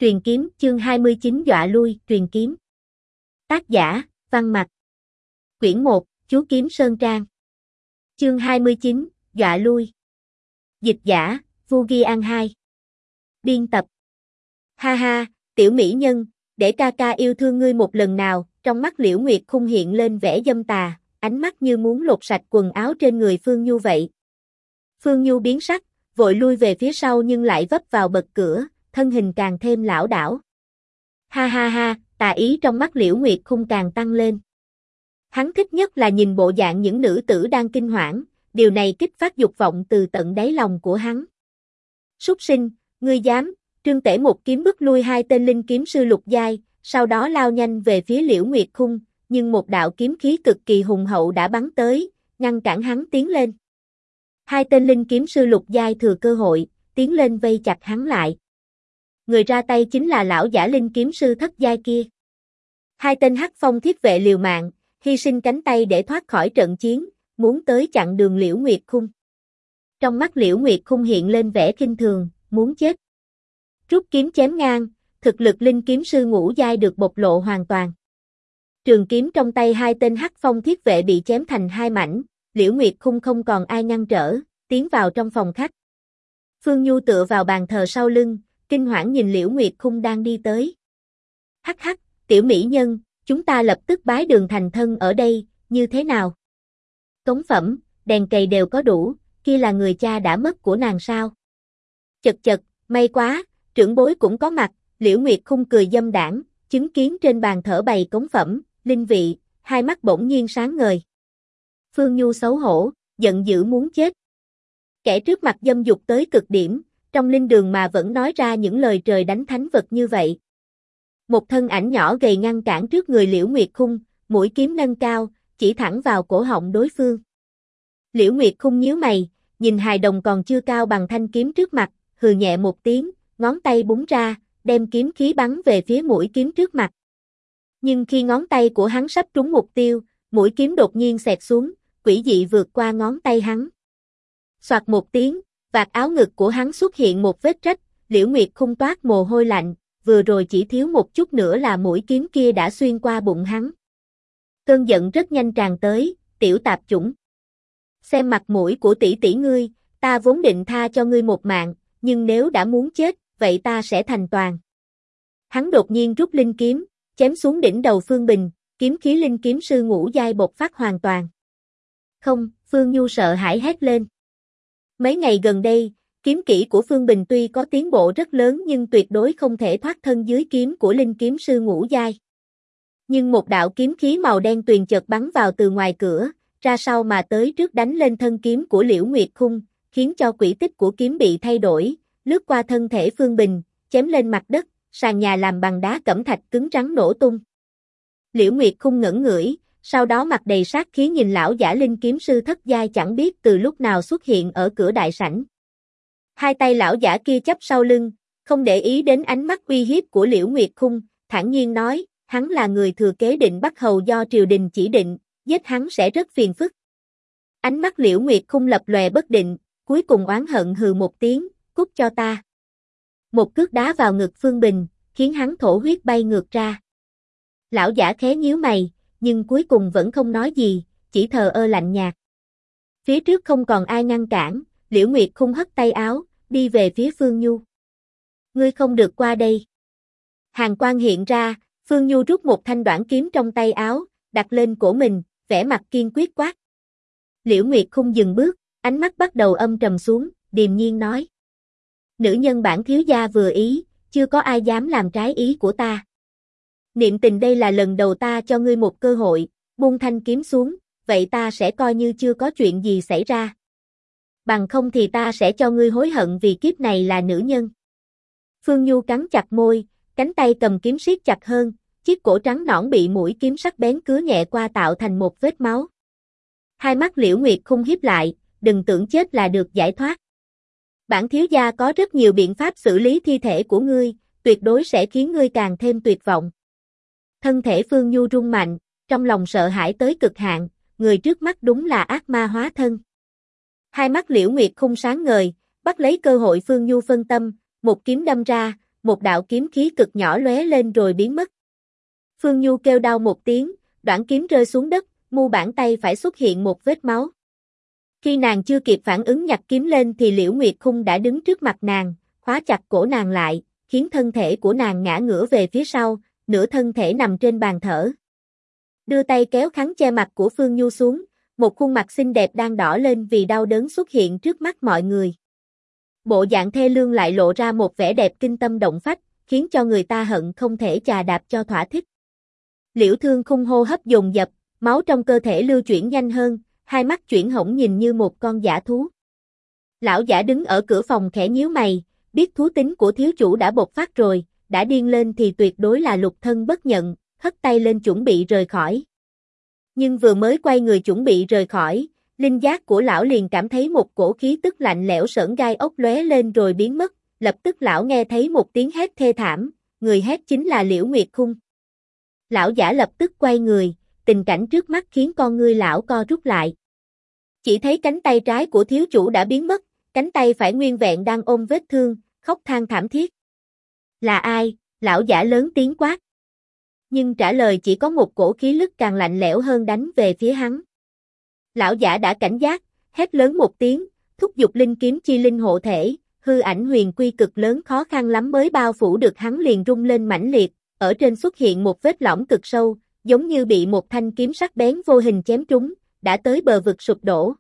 Truyền kiếm chương 29 dọa lui, truyền kiếm. Tác giả, Văn Mặc. Quyển 1, Chú Kiếm Sơn Trang. Chương 29, dọa lui. Dịch giả, Vugi An 2. Biên tập. Ha ha, tiểu mỹ nhân, để ca ca yêu thương ngươi một lần nào, trong mắt Liễu Nguyệt Khung hiện lên vẻ dâm tà, ánh mắt như muốn lột sạch quần áo trên người Phương Nhu vậy. Phương Nhu biến sắc, vội lui về phía sau nhưng lại vấp vào bậc cửa, thân hình càng thêm lảo đảo. Ha ha ha, tà ý trong mắt Liễu Nguyệt Khung càng tăng lên. Hắn thích nhất là nhìn bộ dạng những nữ tử đang kinh hoảng, điều này kích phát dục vọng từ tận đáy lòng của hắn. Súc sinh, ngươi dám? Trương Tể một kiếm bức lui hai tên linh kiếm sư lục giai, sau đó lao nhanh về phía Liễu Nguyệt Khung, nhưng một đạo kiếm khí cực kỳ hùng hậu đã bắn tới, ngăn cản hắn tiến lên. Hai tên linh kiếm sư lục giai thừa cơ hội, tiến lên vây chặt hắn lại. Người ra tay chính là lão giả linh kiếm sư thất giai kia. Hai tên hắc phong thiết vệ liều mạng, hy sinh cánh tay để thoát khỏi trận chiến, muốn tới chặn đường Liễu Nguyệt Khung. Trong mắt Liễu Nguyệt Khung hiện lên vẻ khinh thường, muốn chết. Rút kiếm chém ngang, thực lực linh kiếm sư ngũ giai được bộc lộ hoàn toàn. Trường kiếm trong tay hai tên hắc phong thiết vệ bị chém thành hai mảnh, Liễu Nguyệt Khung không còn ai ngăn trở, tiến vào trong phòng khách. Phương Nhu tựa vào bàn thờ sau lưng, kinh hoảng nhìn Liễu Nguyệt Khung đang đi tới. Hắc hắc, tiểu mỹ nhân, chúng ta lập tức bái đường thành thân ở đây, như thế nào? Cống phẩm, đèn cầy đều có đủ, kia là người cha đã mất của nàng sao? Chật chật, may quá, trưởng bối cũng có mặt, Liễu Nguyệt Khung cười dâm đãng, chứng kiến trên bàn thờ bày cống phẩm, linh vị, hai mắt bỗng nhiên sáng ngời. Phương Nhu xấu hổ, giận dữ muốn chết. Kẻ trước mặt dâm dục tới cực điểm, trong linh đường mà vẫn nói ra những lời trời đánh thánh vật như vậy. Một thân ảnh nhỏ gầy ngăn cản trước người Liễu Nguyệt Khung, mũi kiếm nâng cao, chỉ thẳng vào cổ họng đối phương. Liễu Nguyệt Khung nhíu mày, nhìn hài đồng còn chưa cao bằng thanh kiếm trước mặt, hừ nhẹ một tiếng, ngón tay búng ra, đem kiếm khí bắn về phía mũi kiếm trước mặt. Nhưng khi ngón tay của hắn sắp trúng mục tiêu, mũi kiếm đột nhiên xẹt xuống, quỷ dị vượt qua ngón tay hắn. Soạt một tiếng, vạt áo ngực của hắn xuất hiện một vết rách, Liễu Nguyệt Khung toát mồ hôi lạnh, vừa rồi chỉ thiếu một chút nữa là mũi kiếm kia đã xuyên qua bụng hắn. Cơn giận rất nhanh tràn tới, tiểu tạp chủng. Xem mặt mũi của tỷ tỷ ngươi, ta vốn định tha cho ngươi một mạng, nhưng nếu đã muốn chết, vậy ta sẽ thành toàn. Hắn đột nhiên rút linh kiếm, chém xuống đỉnh đầu Phương Bình, kiếm khí linh kiếm sư ngũ giai bộc phát hoàn toàn. Không, Phương Nhu sợ hãi hét lên. Mấy ngày gần đây, kiếm kỹ của Phương Bình tuy có tiến bộ rất lớn nhưng tuyệt đối không thể thoát thân dưới kiếm của linh kiếm sư ngũ giai. Nhưng một đạo kiếm khí màu đen tuyền chợt bắn vào từ ngoài cửa, ra sau mà tới trước đánh lên thân kiếm của Liễu Nguyệt Khung, khiến cho quỹ tích của kiếm bị thay đổi, lướt qua thân thể Phương Bình, chém lên mặt đất, sàn nhà làm bằng đá cẩm thạch cứng rắn nổ tung. Liễu Nguyệt Khung ngẩn ngửi, sau đó mặt đầy sát khí nhìn lão giả linh kiếm sư thất giai chẳng biết từ lúc nào xuất hiện ở cửa đại sảnh. Hai tay lão giả kia chắp sau lưng, không để ý đến ánh mắt uy hiếp của Liễu Nguyệt Khung, thản nhiên nói, hắn là người thừa kế Định Bắc Hầu do triều đình chỉ định, giết hắn sẽ rất phiền phức. Ánh mắt Liễu Nguyệt Khung lập lòe bất định, cuối cùng oán hận hừ một tiếng, cút cho ta. Một cước đá vào ngực Phương Bình, khiến hắn thổ huyết bay ngược ra. Lão giả khé nhíu mày, nhưng cuối cùng vẫn không nói gì, chỉ thờ ơ lạnh nhạt. Phía trước không còn ai ngăn cản, Liễu Nguyệt Khung hất tay áo, đi về phía Phương Nhu. Ngươi không được qua đây. Hàn quang hiện ra, Phương Nhu rút một thanh đoản kiếm trong tay áo, đặt lên cổ mình, vẻ mặt kiên quyết quát. Liễu Nguyệt Khung dừng bước, ánh mắt bắt đầu âm trầm xuống, điềm nhiên nói. Nữ nhân bản thiếu gia vừa ý, chưa có ai dám làm trái ý của ta. Niệm tình đây là lần đầu ta cho ngươi một cơ hội, buông thanh kiếm xuống, vậy ta sẽ coi như chưa có chuyện gì xảy ra. Bằng không thì ta sẽ cho ngươi hối hận vì kiếp này là nữ nhân. Phương Nhu cắn chặt môi, cánh tay cầm kiếm siết chặt hơn, chiếc cổ trắng nõn bị mũi kiếm sắc bén cứa nhẹ qua tạo thành một vết máu. Hai mắt Liễu Nguyệt Khung híp lại, đừng tưởng chết là được giải thoát. Bản thiếu gia có rất nhiều biện pháp xử lý thi thể của ngươi, tuyệt đối sẽ khiến ngươi càng thêm tuyệt vọng. Thân thể Phương Nhu rung mạnh, trong lòng sợ hãi tới cực hạn, người trước mắt đúng là ác ma hóa thân. Hai mắt Liễu Nguyệt Khung sáng ngời, bắt lấy cơ hội Phương Nhu phân tâm, một kiếm đâm ra, một đạo kiếm khí cực nhỏ lóe lên rồi biến mất. Phương Nhu kêu đau một tiếng, đoạn kiếm rơi xuống đất, mu bàn tay phải xuất hiện một vết máu. Khi nàng chưa kịp phản ứng nhặt kiếm lên thì Liễu Nguyệt Khung đã đứng trước mặt nàng, khóa chặt cổ nàng lại, khiến thân thể của nàng ngã ngửa về phía sau, nửa thân thể nằm trên bàn thở. Đưa tay kéo khăn che mặt của Phương Nhu xuống, một khuôn mặt xinh đẹp đang đỏ lên vì đau đớn xuất hiện trước mắt mọi người. Bộ dạng thê lương lại lộ ra một vẻ đẹp kinh tâm động phách, khiến cho người ta hận không thể chà đạp cho thỏa thích. Liễu Thương Khung hô hấp dồn dập, máu trong cơ thể lưu chuyển nhanh hơn, hai mắt chuyển hổng nhìn như một con dã thú. Lão giả đứng ở cửa phòng khẽ nhíu mày, biết thú tính của thiếu chủ đã bộc phát rồi, đã điên lên thì tuyệt đối là lục thân bất nhận, hất tay lên chuẩn bị rời khỏi. Nhưng vừa mới quay người chuẩn bị rời khỏi, linh giác của lão liền cảm thấy một cổ khí tức lạnh lẽo sởn gai ốc lóe lên rồi biến mất, lập tức lão nghe thấy một tiếng hét thê thảm, người hét chính là Liễu Nguyệt Khung. Lão giả lập tức quay người, tình cảnh trước mắt khiến con ngươi lão co rút lại. Chỉ thấy cánh tay trái của thiếu chủ đã biến mất, cánh tay phải nguyên vẹn đang ôm vết thương, khóc than thảm thiết. Là ai? Lão giả lớn tiếng quát. Nhưng trả lời chỉ có một cổ khí lực càng lạnh lẽo hơn đánh về phía hắn. Lão giả đã cảnh giác, hét lớn một tiếng, thúc giục linh kiếm chi linh hộ thể, hư ảnh huyền quy cực lớn khó khăn lắm mới bao phủ được hắn liền rung lên mãnh liệt, ở trên xuất hiện một vết lõm cực sâu, giống như bị một thanh kiếm sắc bén vô hình chém trúng, đã tới bờ vực sụp đổ.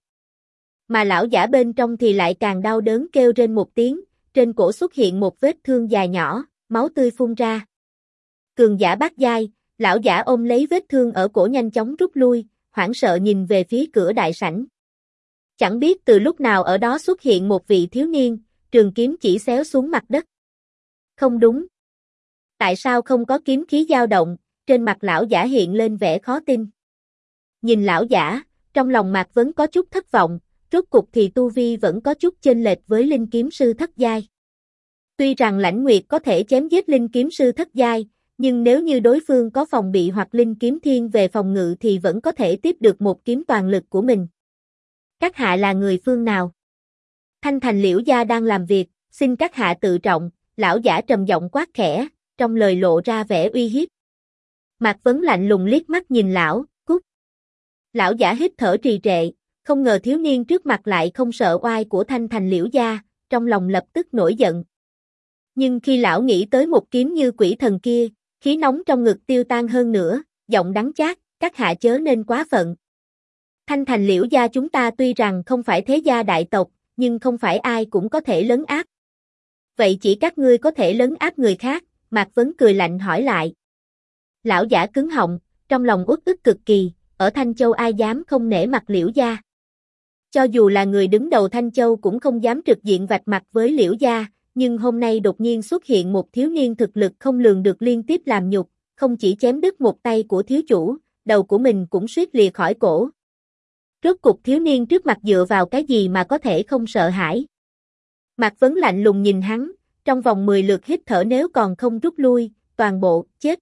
Mà lão giả bên trong thì lại càng đau đớn kêu rên một tiếng, trên cổ xuất hiện một vết thương dài nhỏ, máu tươi phun ra. Cường giả bát giai, lão giả ôm lấy vết thương ở cổ nhanh chóng rút lui, hoảng sợ nhìn về phía cửa đại sảnh. Chẳng biết từ lúc nào ở đó xuất hiện một vị thiếu niên, trường kiếm chỉ xéo xuống mặt đất. Không đúng. Tại sao không có kiếm khí dao động, trên mặt lão giả hiện lên vẻ khó tin. Nhìn lão giả, trong lòng Mạc Vấn có chút thất vọng, rốt cục thì tu vi vẫn có chút chênh lệch với linh kiếm sư thất giai. Tuy rằng Lãnh Nguyệt có thể chém giết linh kiếm sư thất giai, nhưng nếu như đối phương có phòng bị hoặc linh kiếm thiên về phòng ngự thì vẫn có thể tiếp được một kiếm toàn lực của mình. Các hạ là người phương nào? Thanh Thành Liễu gia đang làm việc, xin các hạ tự trọng, lão giả trầm giọng quát khẽ, trong lời lộ ra vẻ uy hiếp. Mạc Vấn lạnh lùng liếc mắt nhìn lão, cút. Lão giả hít thở trì trệ, không ngờ thiếu niên trước mặt lại không sợ oai của Thanh Thành Liễu gia, trong lòng lập tức nổi giận. Nhưng khi lão nghĩ tới một kiếm như quỷ thần kia, khí nóng trong ngực tiêu tan hơn nữa, giọng đắng chát, các hạ chớ nên quá phận. Thanh Thành Liễu gia chúng ta tuy rằng không phải thế gia đại tộc, nhưng không phải ai cũng có thể lấn áp. Vậy chỉ các ngươi có thể lấn áp người khác, Mạc Vấn cười lạnh hỏi lại. Lão giả cứng họng, trong lòng uất ức cực kỳ, ở Thanh Châu ai dám không nể mặt Liễu gia. Cho dù là người đứng đầu Thanh Châu cũng không dám trực diện vạch mặt với Liễu gia, nhưng hôm nay đột nhiên xuất hiện một thiếu niên thực lực không lường được liên tiếp làm nhục, không chỉ chém đứt một tay của thiếu chủ, đầu của mình cũng suýt lìa khỏi cổ. Rốt cục thiếu niên trước mặt dựa vào cái gì mà có thể không sợ hãi. Mạc Vấn lạnh lùng nhìn hắn, trong vòng 10 lượt hít thở nếu còn không rút lui, toàn bộ, chết.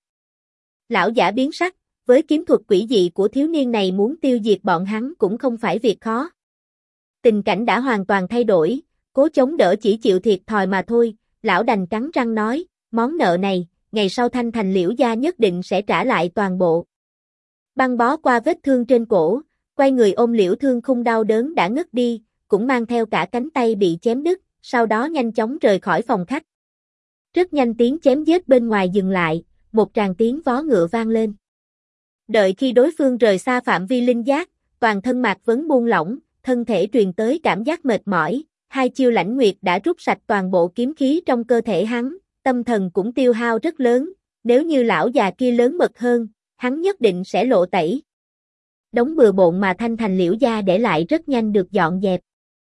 Lão giả biến sắc, với kiếm thuật quỷ dị của thiếu niên này muốn tiêu diệt bọn hắn cũng không phải việc khó. Tình cảnh đã hoàn toàn thay đổi, cố chống đỡ chỉ chịu thiệt thòi mà thôi, lão đành cắn răng nói, món nợ này, ngày sau Thanh Thành Liễu gia nhất định sẽ trả lại toàn bộ. Băng bó qua vết thương trên cổ, quay người ôm Liễu Thương Khung đau đớn đã ngất đi, cũng mang theo cả cánh tay bị chém đứt, sau đó nhanh chóng rời khỏi phòng khách. Rất nhanh tiếng chém giết bên ngoài dừng lại, một tràng tiếng vó ngựa vang lên. Đợi khi đối phương rời xa phạm vi linh giác, toàn thân Mạc Vấn buông lỏng, thân thể truyền tới cảm giác mệt mỏi, hai chiêu Lãnh Nguyệt đã rút sạch toàn bộ kiếm khí trong cơ thể hắn, tâm thần cũng tiêu hao rất lớn, nếu như lão già kia lớn mật hơn, hắn nhất định sẽ lộ tẩy. Đống bừa bộn mà Thanh Thành Liễu gia để lại rất nhanh được dọn dẹp.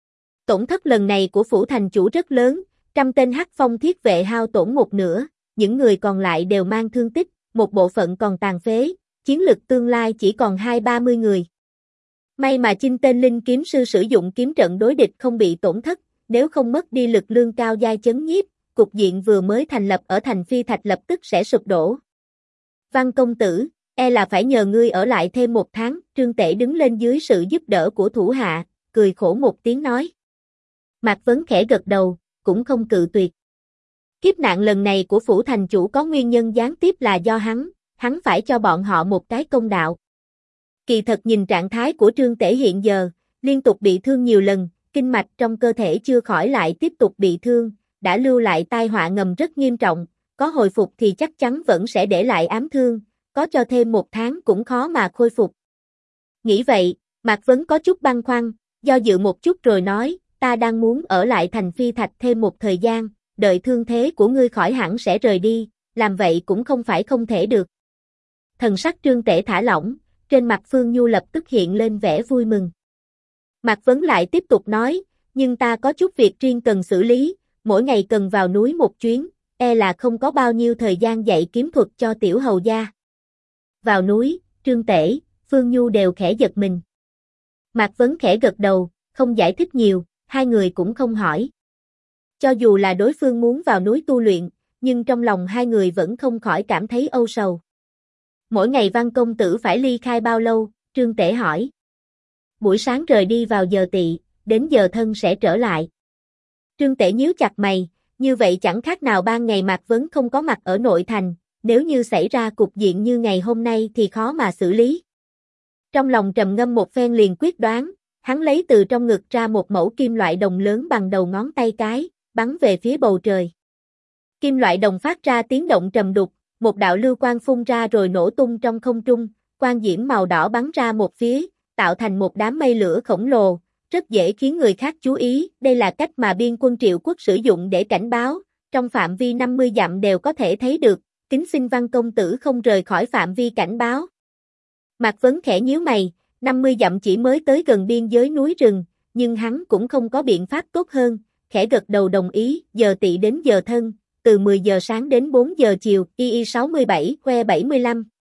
Tổn thất lần này của phủ thành chủ rất lớn, 100 tên Hắc Phong thiết vệ hao tổn một nửa, những người còn lại đều mang thương tích, một bộ phận còn tàn phế, chiến lực tương lai chỉ còn 20-30 người. May mà Chinh tên linh kiếm sư sử dụng kiếm trận đối địch không bị tổn thất, nếu không mất đi lực lương cao giai chấn nhiếp, cục diện vừa mới thành lập ở thành Phi Thạch lập tức sẽ sụp đổ. Văn công tử, e là phải nhờ ngươi ở lại thêm 1 tháng, Trương Tể đứng lên dưới sự giúp đỡ của thủ hạ, cười khổ một tiếng nói. Mạc Vấn khẽ gật đầu, cũng không cự tuyệt. Kiếp nạn lần này của phủ thành chủ có nguyên nhân gián tiếp là do hắn phải cho bọn họ một cái công đạo. Kỳ thật nhìn trạng thái của Trương Tể hiện giờ, liên tục bị thương nhiều lần, kinh mạch trong cơ thể chưa khỏi lại tiếp tục bị thương, đã lưu lại tai họa ngầm rất nghiêm trọng, có hồi phục thì chắc chắn vẫn sẽ để lại ám thương, có cho thêm 1 tháng cũng khó mà khôi phục. Nghĩ vậy, Mạc Vấn có chút băn khoăn, do dự một chút rồi nói, ta đang muốn ở lại thành Phi Thạch thêm một thời gian, đợi thương thế của ngươi khỏi hẳn sẽ rời đi, làm vậy cũng không phải không thể được. Thần sắc Trương Tể thả lỏng, trên mặt Phương Nhu lập tức hiện lên vẻ vui mừng. Mạc Vấn lại tiếp tục nói, nhưng ta có chút việc riêng cần xử lý, mỗi ngày cần vào núi một chuyến, là không có bao nhiêu thời gian dạy kiếm thuật cho tiểu hầu gia. Vào núi, Trương Tể, Phương Nhu đều khẽ giật mình. Mạc Vấn khẽ gật đầu, không giải thích nhiều, hai người cũng không hỏi. Cho dù là đối phương muốn vào núi tu luyện, nhưng trong lòng hai người vẫn không khỏi cảm thấy âu sầu. Mỗi ngày Văn công tử phải ly khai bao lâu, Trương Tể hỏi. Buổi sáng rời đi vào giờ tỵ, đến giờ thân sẽ trở lại. Trương Tể nhíu chặt mày, như vậy chẳng khác nào ban ngày Mạc Vấn không có mặt ở nội thành, nếu như xảy ra cục diện như ngày hôm nay thì khó mà xử lý. Trong lòng trầm ngâm một phen liền quyết đoán, hắn lấy từ trong ngực ra một mẩu kim loại đồng lớn bằng đầu ngón tay cái, bắn về phía bầu trời. Kim loại đồng phát ra tiếng động trầm đục, một đạo lưu quang phun ra rồi nổ tung trong không trung, quang diễm màu đỏ bắn ra một phía, tạo thành một đám mây lửa khổng lồ, rất dễ khiến người khác chú ý, đây là cách mà biên quân Triệu Quốc sử dụng để cảnh báo, trong phạm vi 50 dặm đều có thể thấy được, kính xin Văn công tử không rời khỏi phạm vi cảnh báo. Mạc Vấn khẽ nhíu mày, 50 dặm chỉ mới tới gần biên giới núi rừng, nhưng hắn cũng không có biện pháp tốt hơn, khẽ gật đầu đồng ý, giờ tỵ đến giờ thân, từ 10 giờ sáng đến 4 giờ chiều, II 67, que 75.